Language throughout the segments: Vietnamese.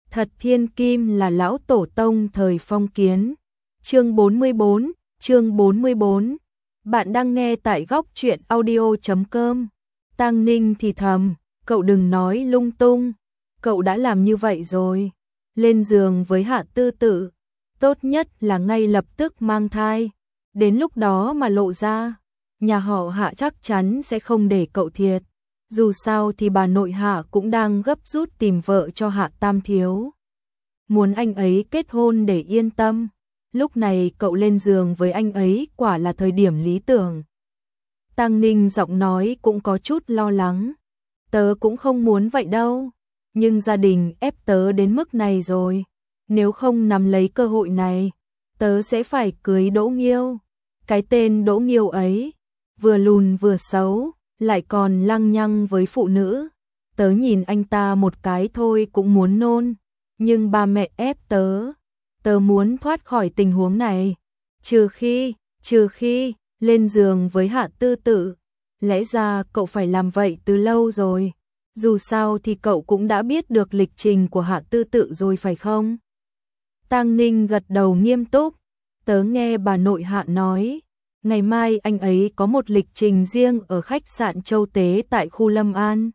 Thật thiên kim là lão tổ tông thời phong kiến. Chương 44, chương 44. Bạn đang nghe tại góc truyện audio.com. Tang Ninh thì thầm, cậu đừng nói lung tung, cậu đã làm như vậy rồi. Lên giường với Hạ Tư Tự, tốt nhất là ngay lập tức mang thai. Đến lúc đó mà lộ ra, nhà họ Hạ chắc chắn sẽ không để cậu thiệt. Dù sao thì bà nội Hạ cũng đang gấp rút tìm vợ cho Hạ Tam Thiếu. Muốn anh ấy kết hôn để yên tâm. Lúc này cậu lên giường với anh ấy quả là thời điểm lý tưởng. Tang Ninh giọng nói cũng có chút lo lắng. Tớ cũng không muốn vậy đâu. Nhưng gia đình ép tớ đến mức này rồi. Nếu không nắm lấy cơ hội này, tớ sẽ phải cưới Đỗ Nghiêu. Cái tên Đỗ Nghiêu ấy, vừa lùn vừa xấu, lại còn lăng nhăng với phụ nữ. Tớ nhìn anh ta một cái thôi cũng muốn nôn. Nhưng ba mẹ ép tớ. Tớ muốn thoát khỏi tình huống này. Trừ khi lên giường với Hạ Tư Tự. Lẽ ra cậu phải làm vậy từ lâu rồi. Dù sao thì cậu cũng đã biết được lịch trình của Hạ Tư Tự rồi phải không? Tang Ninh gật đầu nghiêm túc. Tớ nghe bà nội Hạ nói, ngày mai anh ấy có một lịch trình riêng ở khách sạn Châu Tế tại khu Lâm An.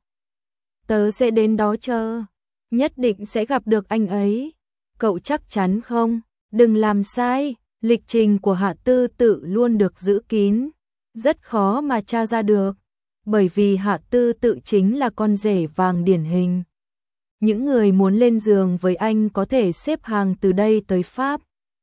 Tớ sẽ đến đó chờ, nhất định sẽ gặp được anh ấy. Cậu chắc chắn không? Đừng làm sai, lịch trình của Hạ Tư Tự luôn được giữ kín, rất khó mà tra ra được, bởi vì Hạ Tư Tự chính là con rể vàng điển hình. Những người muốn lên giường với anh có thể xếp hàng từ đây tới Pháp.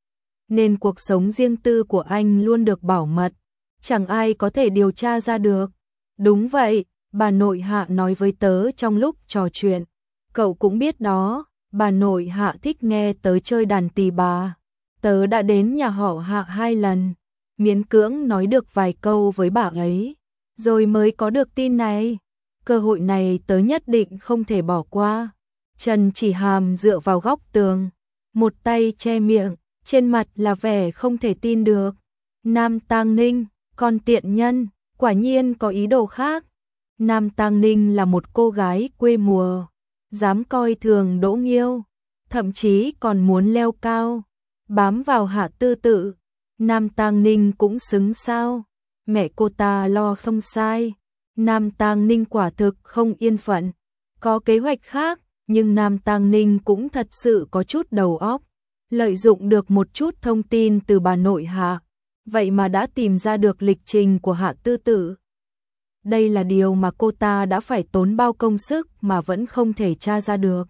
Nên cuộc sống riêng tư của anh luôn được bảo mật, chẳng ai có thể điều tra ra được. Đúng vậy, bà nội Hạ nói với tớ trong lúc trò chuyện. Cậu cũng biết đó, bà nội Hạ thích nghe tớ chơi đàn tỳ bà. Tớ đã đến nhà họ Hạ 2 lần, miễn cưỡng nói được vài câu với bà ấy, rồi mới có được tin này. Cơ hội này tớ nhất định không thể bỏ qua. Trần Chỉ Hàm dựa vào góc tường, một tay che miệng, trên mặt là vẻ không thể tin được. Nam Tang Ninh, con tiện nhân, quả nhiên có ý đồ khác. Nam Tang Ninh là một cô gái quê mùa, dám coi thường Đỗ Nghiêu, thậm chí còn muốn leo cao, bám vào Hạ Tư Tự. Nam Tang Ninh cũng xứng sao? Mẹ cô ta lo không sai. Nam Tang Ninh quả thực không yên phận, có kế hoạch khác, nhưng Nam Tang Ninh cũng thật sự có chút đầu óc, lợi dụng được một chút thông tin từ bà nội Hạ, vậy mà đã tìm ra được lịch trình của Hạ Tư Tự. Đây là điều mà cô ta đã phải tốn bao công sức mà vẫn không thể tra ra được.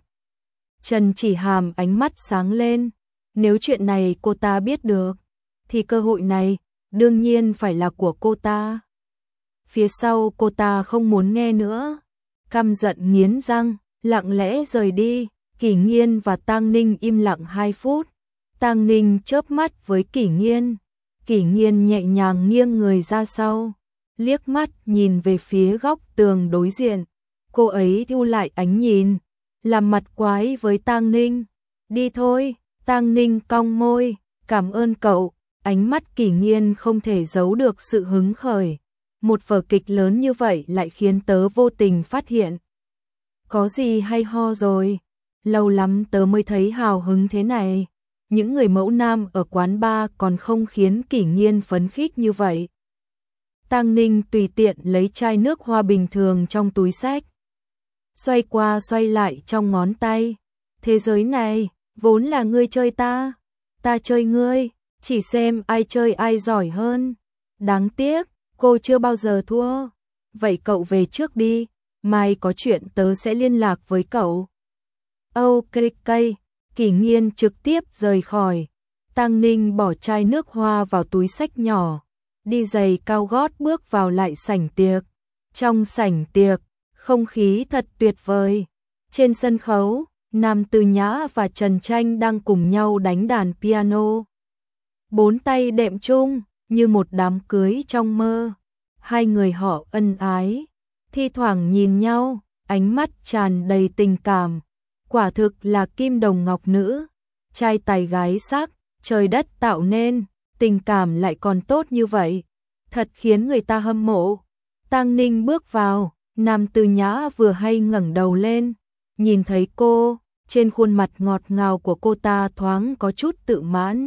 Trần Chỉ Hàm ánh mắt sáng lên, nếu chuyện này cô ta biết được, thì cơ hội này đương nhiên phải là của cô ta. Phía sau cô ta không muốn nghe nữa, căm giận nghiến răng, lặng lẽ rời đi. Kỷ Nghiên và Tang Ninh im lặng 2 phút. Tang Ninh chớp mắt với Kỷ Nghiên. Kỷ Nghiên nhẹ nhàng nghiêng người ra sau, liếc mắt nhìn về phía góc tường đối diện. Cô ấy thu lại ánh nhìn, làm mặt quái với Tang Ninh. Đi thôi. Tang Ninh cong môi, cảm ơn cậu. Ánh mắt Kỷ Nghiên không thể giấu được sự hứng khởi. Một vở kịch lớn như vậy lại khiến tớ vô tình phát hiện. Có gì hay ho rồi? Lâu lắm tớ mới thấy hào hứng thế này. Những người mẫu nam ở quán bar còn không khiến Kỷ Nghiên phấn khích như vậy. Tang Ninh tùy tiện lấy chai nước hoa bình thường trong túi xách, xoay qua xoay lại trong ngón tay. Thế giới này, vốn là ngươi chơi ta, ta chơi ngươi, chỉ xem ai chơi ai giỏi hơn. Đáng tiếc, cô chưa bao giờ thua. Vậy cậu về trước đi, mai có chuyện tớ sẽ liên lạc với cậu. Ok, Kỷ Nghiên trực tiếp rời khỏi. Tang Ninh bỏ chai nước hoa vào túi xách nhỏ, đi giày cao gót bước vào lại sảnh tiệc. Trong sảnh tiệc, không khí thật tuyệt vời. Trên sân khấu, Nam Tư Nhã và Trần Tranh đang cùng nhau đánh đàn piano. 4 tay đệm chung, như một đám cưới trong mơ. Hai người họ ân ái, thi thoảng nhìn nhau, ánh mắt tràn đầy tình cảm. Quả thực là kim đồng ngọc nữ, trai tài gái sắc, trời đất tạo nên, tình cảm lại còn tốt như vậy, thật khiến người ta hâm mộ. Tang Ninh bước vào, Nam Tư Nhã vừa hay ngẩng đầu lên, nhìn thấy cô, trên khuôn mặt ngọt ngào của cô ta thoáng có chút tự mãn.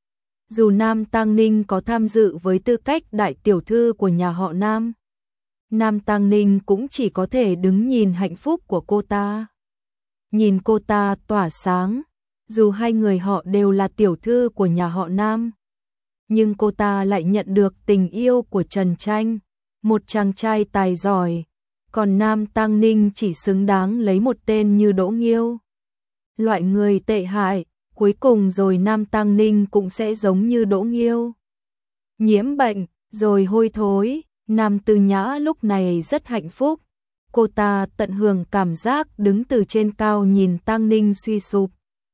Dù Nam Tăng Ninh có tham dự với tư cách đại tiểu thư của nhà họ Nam, Nam Tăng Ninh cũng chỉ có thể đứng nhìn hạnh phúc của cô ta. Nhìn cô ta tỏa sáng, dù hai người họ đều là tiểu thư của nhà họ Nam, nhưng cô ta lại nhận được tình yêu của Trần Tranh, một chàng trai tài giỏi, còn Nam Tăng Ninh chỉ xứng đáng lấy một tên như Đỗ Nghiêu. Loại người tệ hại, cuối cùng rồi Nam Tăng Ninh cũng sẽ giống như Đỗ Nghiêu. Nhiễm bệnh, rồi hôi thối. Nam Tư Nhã lúc này rất hạnh phúc. Cô ta tận hưởng cảm giác đứng từ trên cao nhìn Tăng Ninh suy sụp.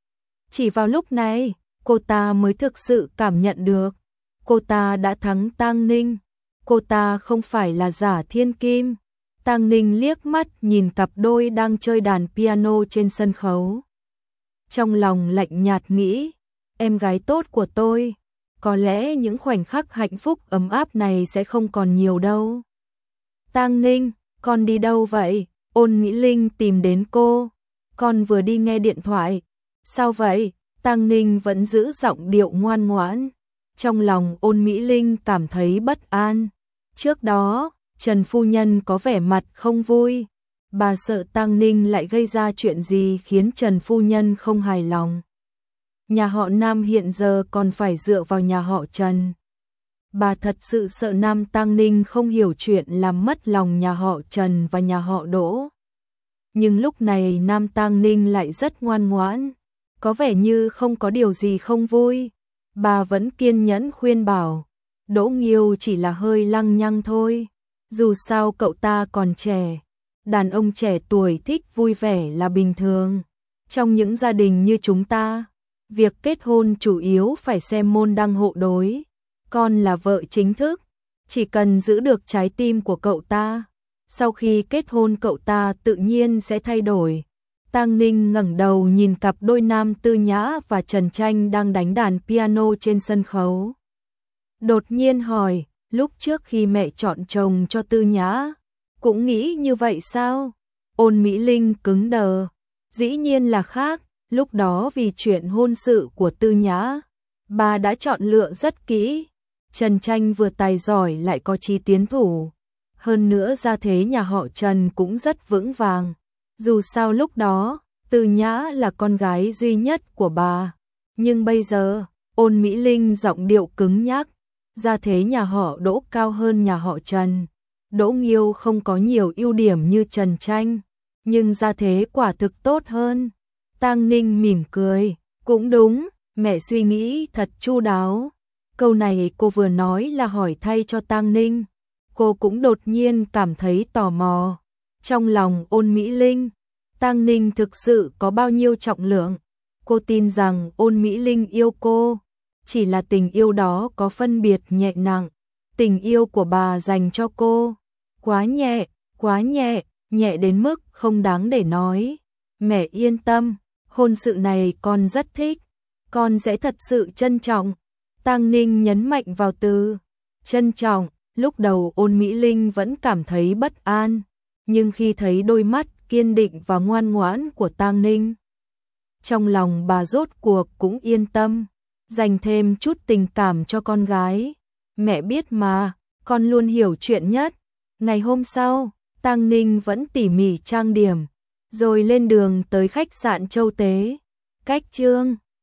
Chỉ vào lúc này, cô ta mới thực sự cảm nhận được. Cô ta đã thắng Tăng Ninh. Cô ta không phải là giả thiên kim. Tăng Ninh liếc mắt nhìn cặp đôi đang chơi đàn piano trên sân khấu. Trong lòng lạnh nhạt nghĩ, em gái tốt của tôi. Có lẽ những khoảnh khắc hạnh phúc ấm áp này sẽ không còn nhiều đâu. Tăng Ninh, con đi đâu vậy? Ôn Mỹ Linh tìm đến cô. Con vừa đi nghe điện thoại. Sao vậy? Tăng Ninh vẫn giữ giọng điệu ngoan ngoãn. Trong lòng Ôn Mỹ Linh cảm thấy bất an. Trước đó, Trần phu nhân có vẻ mặt không vui. Bà sợ Tăng Ninh lại gây ra chuyện gì khiến Trần phu nhân không hài lòng. Nhà họ Nam hiện giờ còn phải dựa vào nhà họ Trần. Bà thật sự sợ Nam Tăng Ninh không hiểu chuyện làm mất lòng nhà họ Trần và nhà họ Đỗ. Nhưng lúc này Nam Tăng Ninh lại rất ngoan ngoãn, có vẻ như không có điều gì không vui. Bà vẫn kiên nhẫn khuyên bảo, Đỗ Nghiêu chỉ là hơi lăng nhăng thôi. Dù sao cậu ta còn trẻ, đàn ông trẻ tuổi thích vui vẻ là bình thường. Trong những gia đình như chúng ta, việc kết hôn chủ yếu phải xem môn đăng hộ đối. Con là vợ chính thức, chỉ cần giữ được trái tim của cậu ta, sau khi kết hôn cậu ta tự nhiên sẽ thay đổi. Tăng Ninh ngẩng đầu nhìn cặp đôi Nam Tư Nhã và Trần Tranh đang đánh đàn piano trên sân khấu. Đột nhiên hỏi, lúc trước khi mẹ chọn chồng cho Tư Nhã, cũng nghĩ như vậy sao? Ôn Mỹ Linh cứng đờ, dĩ nhiên là khác. Lúc đó vì chuyện hôn sự của Tư Nhã, bà đã chọn lựa rất kỹ. Trần Tranh vừa tài giỏi lại có chí tiến thủ. Hơn nữa gia thế nhà họ Trần cũng rất vững vàng. Dù sao lúc đó, Tư Nhã là con gái duy nhất của bà. Nhưng bây giờ, Ôn Mỹ Linh giọng điệu cứng nhắc. Gia thế nhà họ Đỗ cao hơn nhà họ Trần. Đỗ Nghiêu không có nhiều ưu điểm như Trần Tranh, nhưng gia thế quả thực tốt hơn. Tăng Ninh mỉm cười, cũng đúng, mẹ suy nghĩ thật chu đáo. Câu này cô vừa nói là hỏi thay cho Tăng Ninh. Cô cũng đột nhiên cảm thấy tò mò. Trong lòng Ôn Mỹ Linh, Tăng Ninh thực sự có bao nhiêu trọng lượng? Cô tin rằng Ôn Mỹ Linh yêu cô, chỉ là tình yêu đó có phân biệt nhẹ nặng. Tình yêu của bà dành cho cô, quá nhẹ, nhẹ đến mức không đáng để nói. Mẹ yên tâm. Hôn sự này con rất thích, con sẽ thật sự trân trọng. Tăng Ninh nhấn mạnh vào từ trân trọng. Lúc đầu Ôn Mỹ Linh vẫn cảm thấy bất an, nhưng khi thấy đôi mắt kiên định và ngoan ngoãn của Tăng Ninh, trong lòng bà rốt cuộc cũng yên tâm, dành thêm chút tình cảm cho con gái. Mẹ biết mà, con luôn hiểu chuyện nhất. Ngày hôm sau, Tăng Ninh vẫn tỉ mỉ trang điểm, rồi lên đường tới khách sạn Châu Tế. Cách chương